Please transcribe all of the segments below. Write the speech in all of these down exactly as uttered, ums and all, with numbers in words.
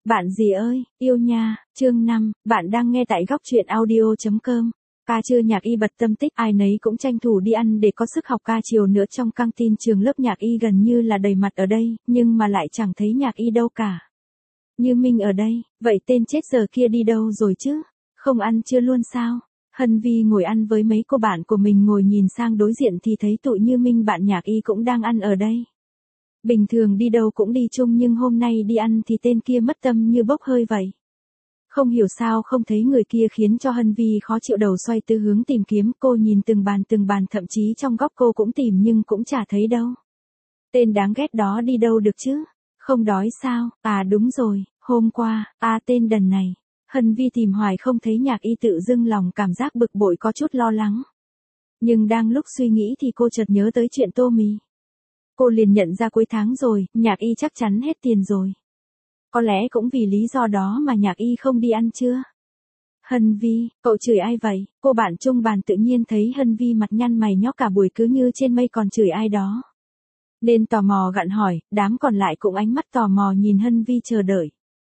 Bạn gì ơi, yêu nha, chương năm, bạn đang nghe tại góc truyện audio.com. Ca trưa Nhạc Y bật tâm tích, ai nấy cũng tranh thủ đi ăn để có sức học ca chiều nữa. Trong căng tin trường lớp Nhạc Y gần như là đầy mặt ở đây, nhưng mà lại chẳng thấy Nhạc Y đâu cả. Như Minh ở đây, vậy tên chết giờ kia đi đâu rồi chứ? Không ăn trưa luôn sao? Hân Vi ngồi ăn với mấy cô bạn của mình, ngồi nhìn sang đối diện thì thấy tụi Như Minh bạn Nhạc Y cũng đang ăn ở đây. Bình thường đi đâu cũng đi chung nhưng hôm nay đi ăn thì tên kia mất tâm như bốc hơi vậy. Không hiểu sao không thấy người kia khiến cho Hân Vi khó chịu, đầu xoay tứ hướng tìm kiếm. Cô nhìn từng bàn từng bàn, thậm chí trong góc cô cũng tìm nhưng cũng chả thấy đâu. Tên đáng ghét đó đi đâu được chứ? Không đói sao? À đúng rồi, hôm qua, à tên đần này. Hân Vi tìm hoài không thấy Nhạc Y, tự dưng lòng cảm giác bực bội, có chút lo lắng. Nhưng đang lúc suy nghĩ thì cô chợt nhớ tới chuyện tô mì. Cô liền nhận ra cuối tháng rồi, Nhạc Y chắc chắn hết tiền rồi. Có lẽ cũng vì lý do đó mà Nhạc Y không đi ăn trưa. Hân Vi, cậu chửi ai vậy? Cô bạn chung bàn tự nhiên thấy Hân Vi mặt nhăn mày nhóc cả buổi cứ như trên mây, còn chửi ai đó. Nên tò mò gặn hỏi, đám còn lại cũng ánh mắt tò mò nhìn Hân Vi chờ đợi.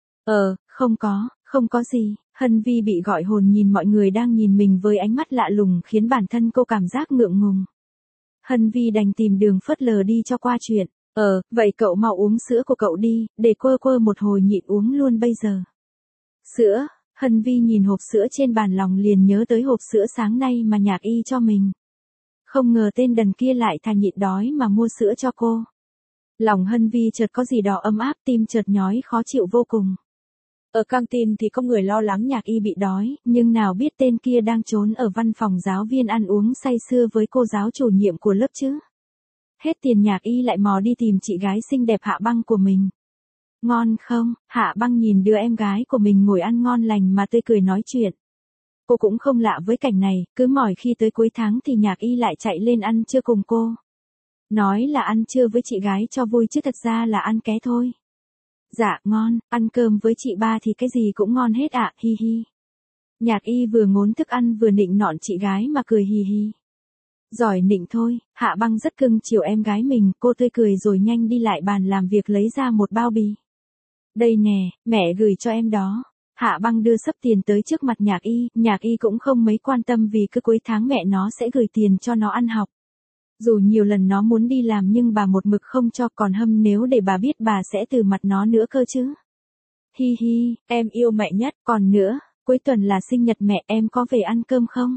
Ờ, không có, không có gì. Hân Vi bị gọi hồn nhìn mọi người đang nhìn mình với ánh mắt lạ lùng khiến bản thân cô cảm giác ngượng ngùng. Hân Vi đành tìm đường phớt lờ đi cho qua chuyện. Ờ, vậy cậu mau uống sữa của cậu đi, để quơ quơ một hồi nhịn uống luôn bây giờ. Sữa, Hân Vi nhìn hộp sữa trên bàn lòng liền nhớ tới hộp sữa sáng nay mà Nhạc Y cho mình. Không ngờ tên đần kia lại thà nhịn đói mà mua sữa cho cô. Lòng Hân Vi chợt có gì đó ấm áp, tim chợt nhói khó chịu vô cùng. Ở căng tin thì có người lo lắng Nhạc Y bị đói, nhưng nào biết tên kia đang trốn ở văn phòng giáo viên ăn uống say sưa với cô giáo chủ nhiệm của lớp chứ. Hết tiền Nhạc Y lại mò đi tìm chị gái xinh đẹp Hạ Băng của mình. Ngon không? Hạ Băng nhìn đứa em gái của mình ngồi ăn ngon lành mà tươi cười nói chuyện. Cô cũng không lạ với cảnh này, cứ mỏi khi tới cuối tháng thì Nhạc Y lại chạy lên ăn trưa cùng cô. Nói là ăn trưa với chị gái cho vui chứ thật ra là ăn ké thôi. Dạ ngon, ăn cơm với chị ba thì cái gì cũng ngon hết ạ, hi hi. Nhạc Y vừa ngốn thức ăn vừa nịnh nọt chị gái mà cười hì hì. Giỏi nịnh thôi, Hạ Băng rất cưng chiều em gái mình, cô tươi cười rồi nhanh đi lại bàn làm việc lấy ra một bao bì. Đây nè, mẹ gửi cho em đó. Hạ Băng đưa xấp tiền tới trước mặt Nhạc Y, Nhạc Y cũng không mấy quan tâm vì cứ cuối tháng mẹ nó sẽ gửi tiền cho nó ăn học. Dù nhiều lần nó muốn đi làm nhưng bà một mực không cho, còn hâm nếu để bà biết bà sẽ từ mặt nó nữa cơ chứ. Hi hi, em yêu mẹ nhất, còn nữa, cuối tuần là sinh nhật mẹ, em có về ăn cơm không?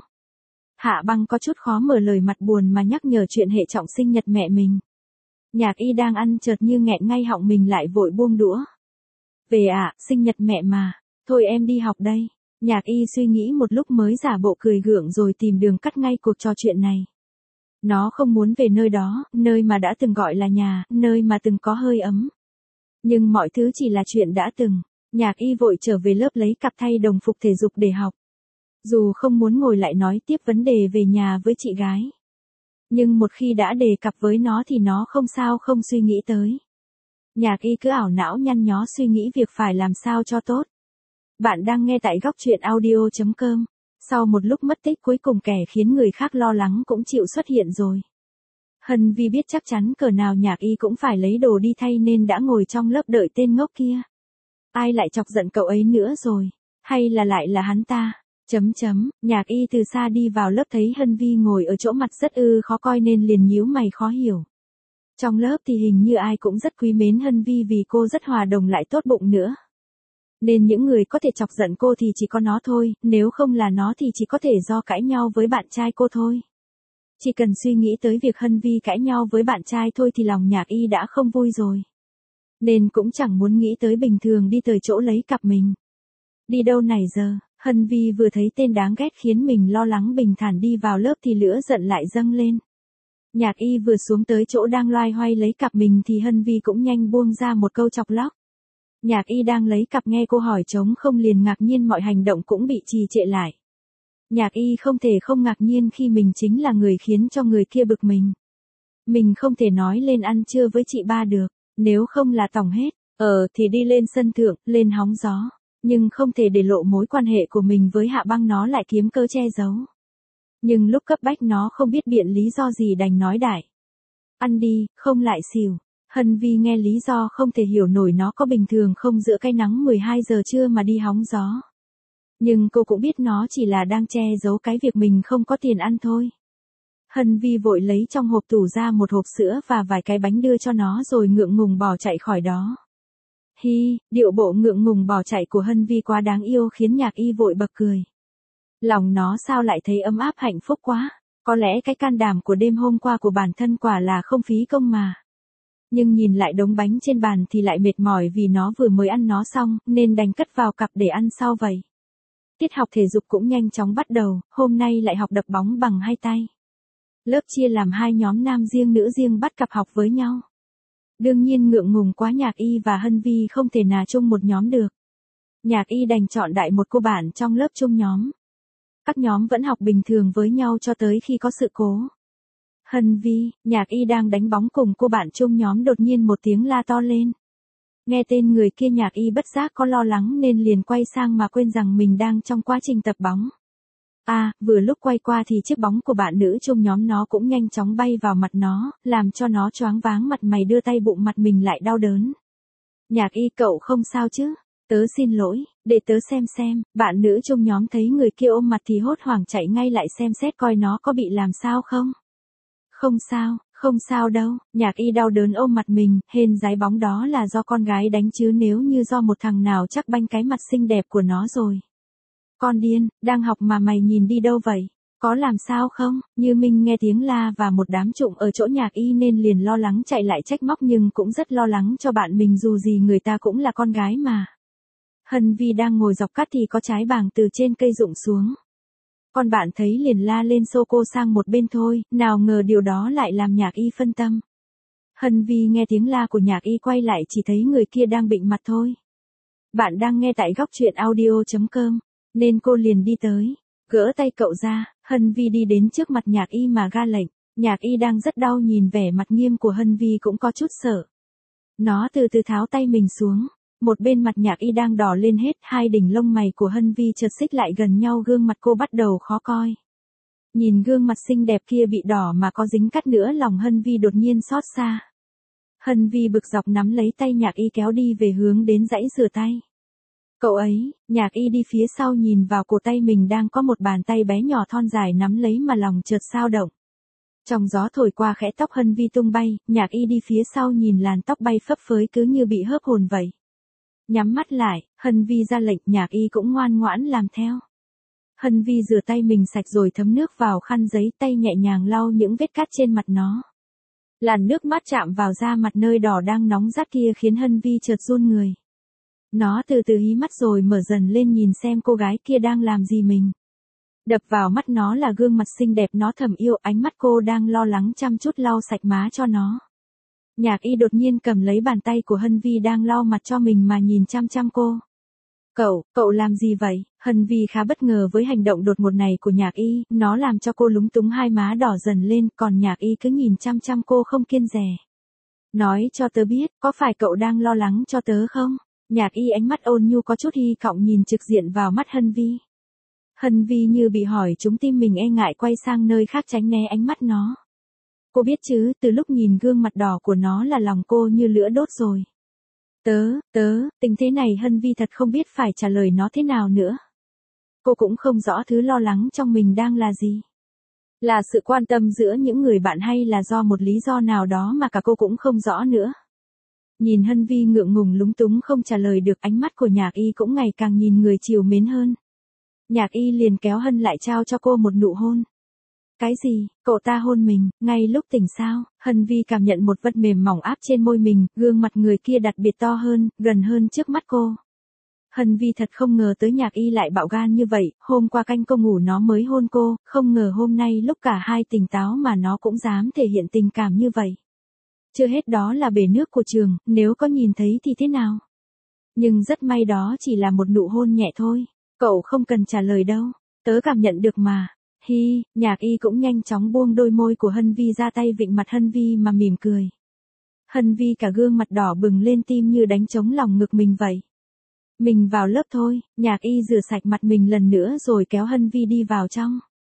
Hạ Băng có chút khó mở lời, mặt buồn mà nhắc nhở chuyện hệ trọng sinh nhật mẹ mình. Nhạc Y đang ăn chợt như nghẹn ngay họng mình lại vội buông đũa. Về ạ, à, sinh nhật mẹ mà, thôi em đi học đây. Nhạc Y suy nghĩ một lúc mới giả bộ cười gượng rồi tìm đường cắt ngay cuộc trò chuyện này. Nó không muốn về nơi đó, nơi mà đã từng gọi là nhà, nơi mà từng có hơi ấm. Nhưng mọi thứ chỉ là chuyện đã từng. Nhạc Y vội trở về lớp lấy cặp thay đồng phục thể dục để học. Dù không muốn ngồi lại nói tiếp vấn đề về nhà với chị gái. Nhưng một khi đã đề cập với nó thì nó không sao không suy nghĩ tới. Nhạc Y cứ ảo não nhăn nhó suy nghĩ việc phải làm sao cho tốt. Bạn đang nghe tại góc truyện audio.com. Sau một lúc mất tích cuối cùng kẻ khiến người khác lo lắng cũng chịu xuất hiện rồi. Hân Vi biết chắc chắn cỡ nào Nhạc Y cũng phải lấy đồ đi thay nên đã ngồi trong lớp đợi tên ngốc kia. Ai lại chọc giận cậu ấy nữa rồi? Hay là lại là hắn ta? Chấm chấm, Nhạc Y từ xa đi vào lớp thấy Hân Vi ngồi ở chỗ mặt rất ư khó coi nên liền nhíu mày khó hiểu. Trong lớp thì hình như ai cũng rất quý mến Hân Vi vì cô rất hòa đồng lại tốt bụng nữa. Nên những người có thể chọc giận cô thì chỉ có nó thôi, nếu không là nó thì chỉ có thể do cãi nhau với bạn trai cô thôi. Chỉ cần suy nghĩ tới việc Hân Vi cãi nhau với bạn trai thôi thì lòng Nhạc Y đã không vui rồi. Nên cũng chẳng muốn nghĩ tới bình thường đi tới chỗ lấy cặp mình. Đi đâu này giờ? Hân Vi vừa thấy tên đáng ghét khiến mình lo lắng bình thản đi vào lớp thì lửa giận lại dâng lên. Nhạc Y vừa xuống tới chỗ đang loay hoay lấy cặp mình thì Hân Vi cũng nhanh buông ra một câu chọc lóc. Nhạc Y đang lấy cặp nghe cô hỏi trống không liền ngạc nhiên, mọi hành động cũng bị trì trệ lại. Nhạc Y không thể không ngạc nhiên khi mình chính là người khiến cho người kia bực mình. Mình không thể nói lên ăn trưa với chị ba được, nếu không là tỏng hết. Ờ thì đi lên sân thượng, lên hóng gió. Nhưng không thể để lộ mối quan hệ của mình với Hạ Băng, nó lại kiếm cơ che giấu. Nhưng lúc cấp bách nó không biết biện lý do gì đành nói đại. Ăn đi, không lại xỉu. Hân Vi nghe lý do không thể hiểu nổi nó có bình thường không giữa cái nắng mười hai giờ trưa mà đi hóng gió. Nhưng cô cũng biết nó chỉ là đang che giấu cái việc mình không có tiền ăn thôi. Hân Vi vội lấy trong hộp tủ ra một hộp sữa và vài cái bánh đưa cho nó rồi ngượng ngùng bỏ chạy khỏi đó. Hi, điệu bộ ngượng ngùng bỏ chạy của Hân Vi quá đáng yêu khiến Nhạc Y vội bật cười. Lòng nó sao lại thấy ấm áp hạnh phúc quá, có lẽ cái can đảm của đêm hôm qua của bản thân quả là không phí công mà. Nhưng nhìn lại đống bánh trên bàn thì lại mệt mỏi vì nó vừa mới ăn nó xong, nên đành cất vào cặp để ăn sau vậy. Tiết học thể dục cũng nhanh chóng bắt đầu, hôm nay lại học đập bóng bằng hai tay. Lớp chia làm hai nhóm nam riêng nữ riêng bắt cặp học với nhau. Đương nhiên ngượng ngùng quá Nhạc Y và Hân Vi không thể nào chung một nhóm được. Nhạc Y đành chọn đại một cô bạn trong lớp chung nhóm. Các nhóm vẫn học bình thường với nhau cho tới khi có sự cố. Hân Vi, Nhạc Y đang đánh bóng cùng cô bạn chung nhóm đột nhiên một tiếng la to lên. Nghe tên người kia Nhạc Y bất giác có lo lắng nên liền quay sang mà quên rằng mình đang trong quá trình tập bóng. À, vừa lúc quay qua thì chiếc bóng của bạn nữ chung nhóm nó cũng nhanh chóng bay vào mặt nó, làm cho nó choáng váng mặt mày đưa tay bụng mặt mình lại đau đớn. Nhạc Y cậu không sao chứ? Tớ xin lỗi, để tớ xem xem, bạn nữ chung nhóm thấy người kia ôm mặt thì hốt hoảng chạy ngay lại xem xét coi nó có bị làm sao không. Không sao, không sao đâu, Nhạc Y đau đớn ôm mặt mình, hên dái bóng đó là do con gái đánh chứ nếu như do một thằng nào chắc banh cái mặt xinh đẹp của nó rồi. Con điên, đang học mà mày nhìn đi đâu vậy? Có làm sao không? Như Minh nghe tiếng la và một đám trụng ở chỗ Nhạc Y nên liền lo lắng chạy lại trách móc nhưng cũng rất lo lắng cho bạn mình dù gì người ta cũng là con gái mà. Hân Vi đang ngồi dọc cắt thì có trái bàng từ trên cây rụng xuống. Con bạn thấy liền la lên xô cô sang một bên thôi, nào ngờ điều đó lại làm Nhạc Y phân tâm. Hân Vi nghe tiếng la của Nhạc Y quay lại chỉ thấy người kia đang bịnh mặt thôi. Bạn đang nghe tại góc truyện audio chấm com, nên cô liền đi tới, gỡ tay cậu ra, Hân Vi đi đến trước mặt Nhạc Y mà ra lệnh. Nhạc Y đang rất đau nhìn vẻ mặt nghiêm của Hân Vi cũng có chút sợ. Nó từ từ tháo tay mình xuống. Một bên mặt Nhạc Y đang đỏ lên hết, hai đỉnh lông mày của Hân Vi chợt xích lại gần nhau, gương mặt cô bắt đầu khó coi. Nhìn gương mặt xinh đẹp kia bị đỏ mà có dính cắt nữa, lòng Hân Vi đột nhiên xót xa. Hân Vi bực dọc nắm lấy tay Nhạc Y kéo đi về hướng đến dãy rửa tay. Cậu ấy, Nhạc Y đi phía sau nhìn vào cổ tay mình đang có một bàn tay bé nhỏ thon dài nắm lấy mà lòng chợt xao động. Trong gió thổi qua khẽ tóc Hân Vi tung bay, Nhạc Y đi phía sau nhìn làn tóc bay phấp phới cứ như bị hớp hồn vậy. Nhắm mắt lại, Hân Vi ra lệnh, Nhạc Y cũng ngoan ngoãn làm theo. Hân Vi rửa tay mình sạch rồi thấm nước vào khăn giấy, tay nhẹ nhàng lau những vết cát trên mặt nó. Làn nước mát chạm vào da mặt nơi đỏ đang nóng rát kia khiến Hân Vi chợt run người. Nó từ từ hí mắt rồi mở dần lên nhìn xem cô gái kia đang làm gì mình. Đập vào mắt nó là gương mặt xinh đẹp nó thầm yêu, ánh mắt cô đang lo lắng chăm chút lau sạch má cho nó. Nhạc Y đột nhiên cầm lấy bàn tay của Hân Vi đang lau mặt cho mình mà nhìn chăm chăm cô. Cậu, cậu làm gì vậy? Hân Vi khá bất ngờ với hành động đột ngột này của Nhạc Y, nó làm cho cô lúng túng, hai má đỏ dần lên, còn Nhạc Y cứ nhìn chăm chăm cô không kiêng dè. Nói cho tớ biết, có phải cậu đang lo lắng cho tớ không? Nhạc Y ánh mắt ôn nhu có chút hy vọng nhìn trực diện vào mắt Hân Vi. Hân Vi như bị hỏi trúng tim, mình e ngại quay sang nơi khác tránh né ánh mắt nó. Cô biết chứ, từ lúc nhìn gương mặt đỏ của nó là lòng cô như lửa đốt rồi. Tớ, tớ, tình thế này Hân Vi thật không biết phải trả lời nó thế nào nữa. Cô cũng không rõ thứ lo lắng trong mình đang là gì. Là sự quan tâm giữa những người bạn hay là do một lý do nào đó mà cả cô cũng không rõ nữa. Nhìn Hân Vi ngượng ngùng lúng túng không trả lời được, ánh mắt của Nhạc Y cũng ngày càng nhìn người trìu mến hơn. Nhạc Y liền kéo Hân lại trao cho cô một nụ hôn. Cái gì, cậu ta hôn mình, ngay lúc tỉnh sao? Hân Vi cảm nhận một vật mềm mỏng áp trên môi mình, gương mặt người kia đặc biệt to hơn, gần hơn trước mắt cô. Hân Vi thật không ngờ tới Nhạc Y lại bạo gan như vậy, hôm qua canh cô ngủ nó mới hôn cô, không ngờ hôm nay lúc cả hai tỉnh táo mà nó cũng dám thể hiện tình cảm như vậy. Chưa hết đó là bể nước của trường, nếu có nhìn thấy thì thế nào? Nhưng rất may đó chỉ là một nụ hôn nhẹ thôi, cậu không cần trả lời đâu, tớ cảm nhận được mà. Hi, Nhạc Y cũng nhanh chóng buông đôi môi của Hân Vi ra, tay vịn mặt Hân Vi mà mỉm cười. Hân Vi cả gương mặt đỏ bừng lên, tim như đánh trống lòng ngực mình vậy. Mình vào lớp thôi, Nhạc Y rửa sạch mặt mình lần nữa rồi kéo Hân Vi đi vào trong.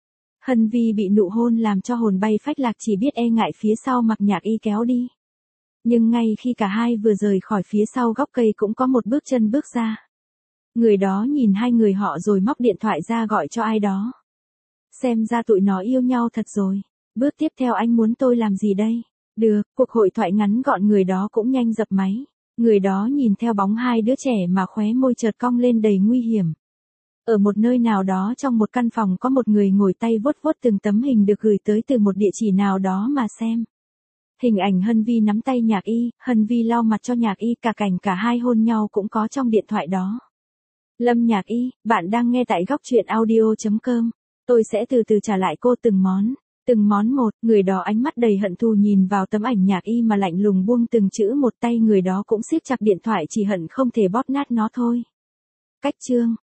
Hân Vi bị nụ hôn làm cho hồn bay phách lạc, chỉ biết e ngại phía sau mặc Nhạc Y kéo đi. Nhưng ngay khi cả hai vừa rời khỏi phía sau gốc cây cũng có một bước chân bước ra. Người đó nhìn hai người họ rồi móc điện thoại ra gọi cho ai đó. Xem ra tụi nó yêu nhau thật rồi. Bước tiếp theo anh muốn tôi làm gì đây? Được, cuộc hội thoại ngắn gọn người đó cũng nhanh dập máy. Người đó nhìn theo bóng hai đứa trẻ mà khóe môi chợt cong lên đầy nguy hiểm. Ở một nơi nào đó trong một căn phòng có một người ngồi tay vuốt vuốt từng tấm hình được gửi tới từ một địa chỉ nào đó mà xem. Hình ảnh Hân Vi nắm tay Nhạc Y, Hân Vi lau mặt cho Nhạc Y, cả cảnh cả hai hôn nhau cũng có trong điện thoại đó. Lâm Nhạc Y, bạn đang nghe tại góc truyện audio chấm com. Tôi sẽ từ từ trả lại cô từng món. Từng món một, người đó ánh mắt đầy hận thù nhìn vào tấm ảnh Nhạc Y mà lạnh lùng buông từng chữ một, tay người đó cũng siết chặt điện thoại chỉ hận không thể bóp nát nó thôi. Cách chương,